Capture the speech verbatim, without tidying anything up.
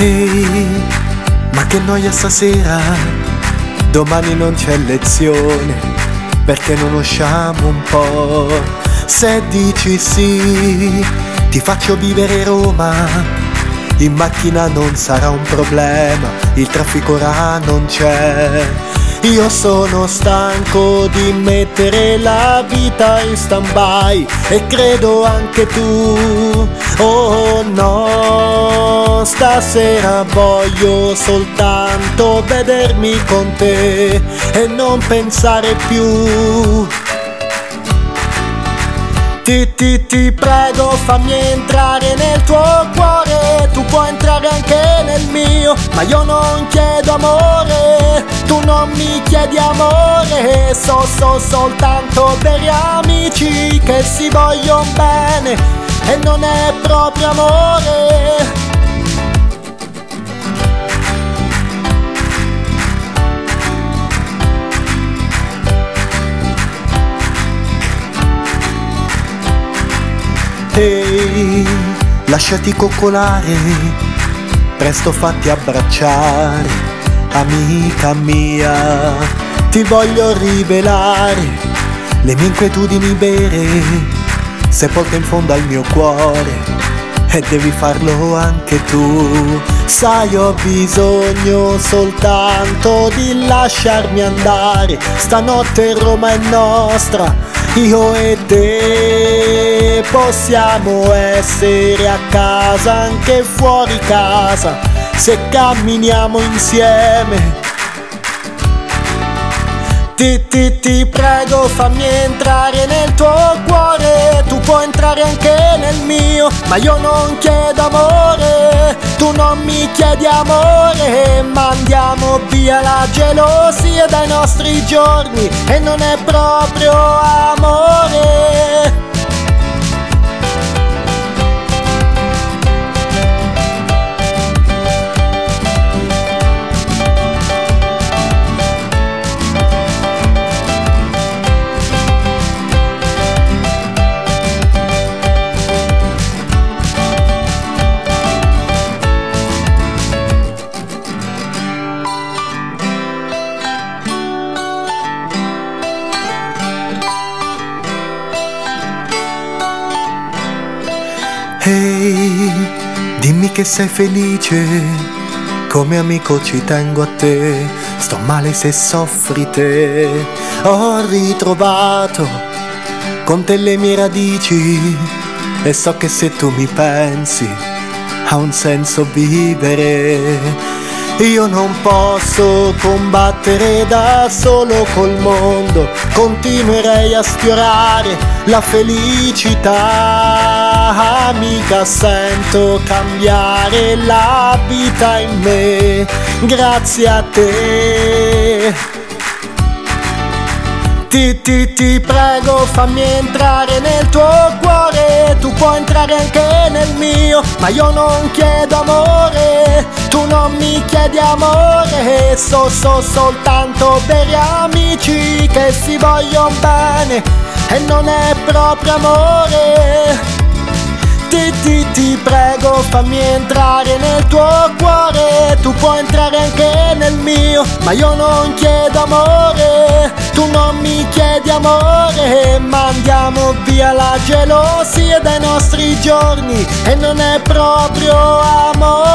Ehi, ma che noia stasera, domani non c'è lezione, perché non usciamo un po'? Se dici sì, ti faccio vivere Roma, in macchina non sarà un problema, il traffico ora non c'è. Io sono stanco di mettere la vita in stand-by e credo anche tu. Oh no, stasera voglio soltanto vedermi con te e non pensare più. Ti, ti, ti prego fammi entrare nel tuo cuore, tu puoi entrare anche nel mio, ma io non chiedo amore, tu non mi chiedi amore, so, so soltanto veri amici che si vogliono bene e non è proprio amore. Ehi, lasciati coccolare, presto fatti abbracciare, amica mia, ti voglio rivelare le mie inquietudini vere, sepolte in fondo al mio cuore, e devi farlo anche tu. Sai, ho bisogno soltanto di lasciarmi andare, stanotte Roma è nostra, io e te possiamo essere a casa anche fuori casa se camminiamo insieme. Ti, ti, ti prego fammi entrare nel tuo cuore, tu puoi entrare anche nel mio, ma io non chiedo amore, tu non mi chiedi amore, mandiamo via la gelosia dai nostri giorni e non è proprio amore. Ehi, dimmi che sei felice, come amico ci tengo a te, sto male se soffri te. Ho ritrovato con te le mie radici e so che se tu mi pensi ha un senso vivere. Io non posso combattere da solo col mondo, continuerei a sfiorare la felicità, amica sento cambiare la vita in me, grazie a te. Ti, ti, ti prego fammi entrare nel tuo cuore, tu puoi entrare anche nel mio, ma io non chiedo amore, tu non mi chiedi amore, so, so soltanto veri amici che si vogliono bene e non è proprio amore. Ti, ti, ti prego fammi entrare nel tuo cuore, tu puoi entrare anche nel mio, ma io non chiedo amore, tu non mi chiedi amore, mandiamo via la gelosia dai nostri giorni e non è proprio amore.